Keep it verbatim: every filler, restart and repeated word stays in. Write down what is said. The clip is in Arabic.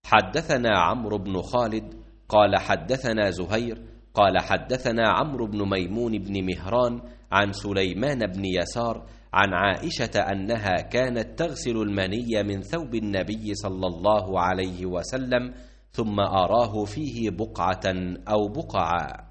حدثنا عمرو بن خالد قال حدثنا زهير قال حدثنا عمرو بن ميمون بن مهران عن سليمان بن يسار عن عائشة أنها كانت تغسل المني من ثوب النبي صلى الله عليه وسلم ثم أراه فيه بقعة أو بقعا.